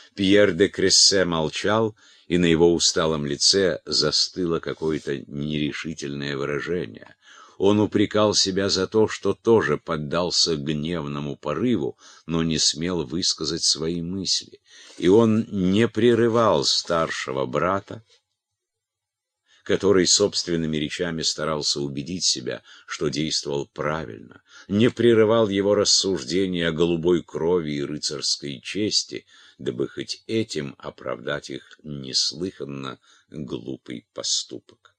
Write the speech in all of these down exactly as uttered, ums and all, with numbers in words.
Пьер де Крессе молчал, и на его усталом лице застыло какое-то нерешительное выражение. Он упрекал себя за то, что тоже поддался гневному порыву, но не смел высказать свои мысли. И он не прерывал старшего брата, который собственными речами старался убедить себя, что действовал правильно, не прерывал его рассуждения о голубой крови и рыцарской чести, дабы хоть этим оправдать их неслыханно глупый поступок.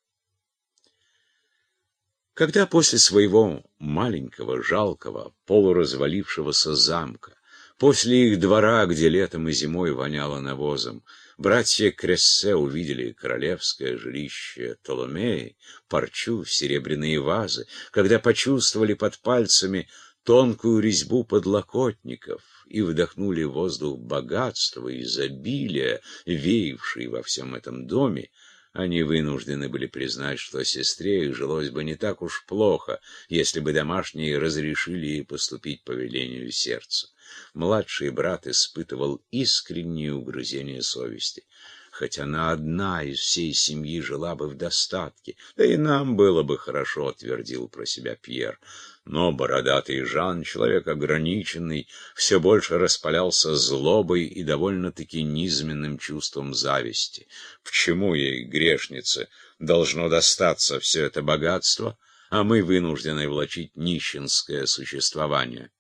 Когда после своего маленького, жалкого, полуразвалившегося замка, после их двора, где летом и зимой воняло навозом, братья Крессе увидели королевское жилище Толомеи, парчу, серебряные вазы, когда почувствовали под пальцами тонкую резьбу подлокотников и вдохнули воздух богатства и изобилия, веявший во всем этом доме, они вынуждены были признать, что сестре их жилось бы не так уж плохо, если бы домашние разрешили ей поступить по велению сердца. Младший брат испытывал искреннее угрызение совести. Хоть она одна из всей семьи жила бы в достатке, да и нам было бы хорошо, твердил про себя Пьер. Но бородатый Жан, человек ограниченный, все больше распалялся злобой и довольно-таки низменным чувством зависти. Почему ей, грешнице, должно достаться все это богатство, а мы вынуждены влачить нищенское существование?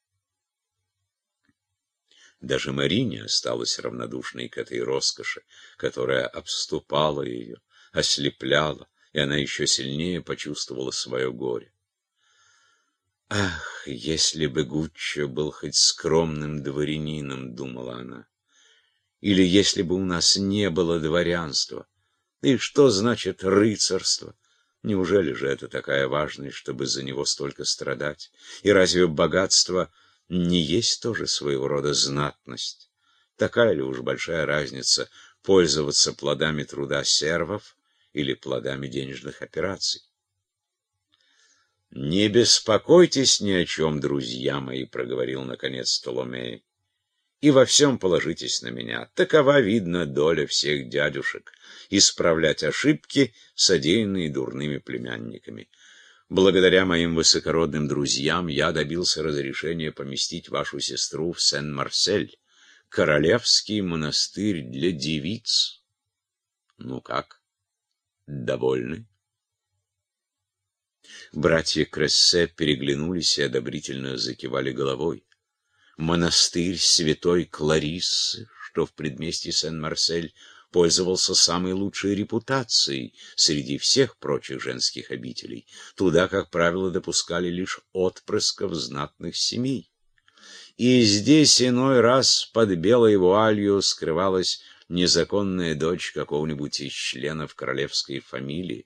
Даже Марине осталась равнодушной к этой роскоши, которая обступала ее, ослепляла, и она еще сильнее почувствовала свое горе. «Ах, если бы Гуччо был хоть скромным дворянином», — думала она, — «или если бы у нас не было дворянства. И что значит рыцарство? Неужели же это такая важность, чтобы за него столько страдать? И разве богатство не есть тоже своего рода знатность? Такая ли уж большая разница пользоваться плодами труда сервов или плодами денежных операций?» «Не беспокойтесь ни о чем, друзья мои», — проговорил наконец Толомей, — «и во всем положитесь на меня. Такова, видно, доля всех дядюшек — исправлять ошибки, содеянные дурными племянниками. Благодаря моим высокородным друзьям я добился разрешения поместить вашу сестру в Сен-Марсель, королевский монастырь для девиц. Ну как, довольны?» Братья Крессе переглянулись и одобрительно закивали головой. Монастырь святой Клариссы, что в предместье Сен-Марсель, пользовался самой лучшей репутацией среди всех прочих женских обителей. Туда, как правило, допускали лишь отпрысков знатных семей. И здесь иной раз под белой вуалью скрывалась незаконная дочь какого-нибудь из членов королевской фамилии.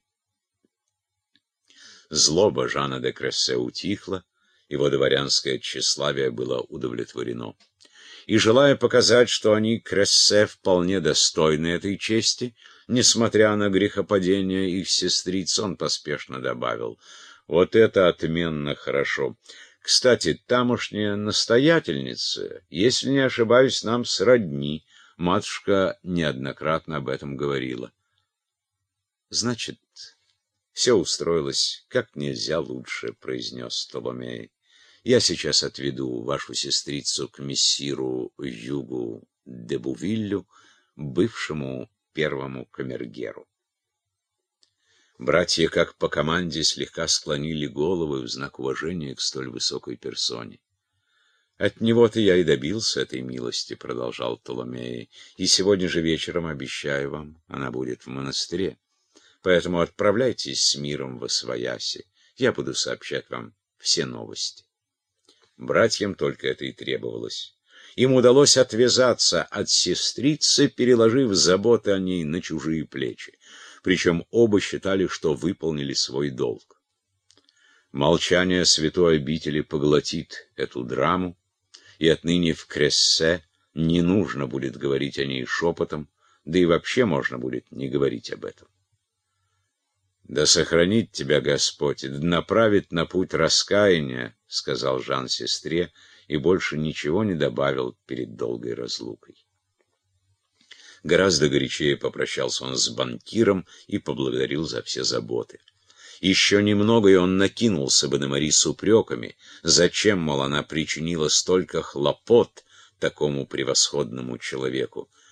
Злоба Жана де Крессе утихла, его дворянское тщеславие было удовлетворено. И, желая показать, что они, Крессе, вполне достойны этой чести, несмотря на грехопадение их сестриц, он поспешно добавил: «Вот это отменно хорошо. Кстати, тамошняя настоятельница, если не ошибаюсь, нам сродни. Матушка неоднократно об этом говорила». «Значит, все устроилось как нельзя лучше», — произнес Толомей. «Я сейчас отведу вашу сестрицу к мессиру Югу де Бувиллю, бывшему первому камергеру». Братья, как по команде, слегка склонили головы в знак уважения к столь высокой персоне. «От него-то я и добился этой милости», — продолжал Толомей, — «и сегодня же вечером, обещаю вам, она будет в монастыре. Поэтому отправляйтесь с миром восвояси. Я буду сообщать вам все новости». Братьям только это и требовалось. Им удалось отвязаться от сестрицы, переложив заботы о ней на чужие плечи. Причем оба считали, что выполнили свой долг. Молчание святой обители поглотит эту драму, и отныне в Крессе не нужно будет говорить о ней шепотом, да и вообще можно будет не говорить об этом. «Да сохранит тебя Господь, да направит на путь раскаяния», — сказал Жан сестре, и больше ничего не добавил перед долгой разлукой. Гораздо горячее попрощался он с банкиром и поблагодарил за все заботы. Еще немного, и он накинулся бы на Мари с упреками. Зачем, мол, она причинила столько хлопот такому превосходному человеку?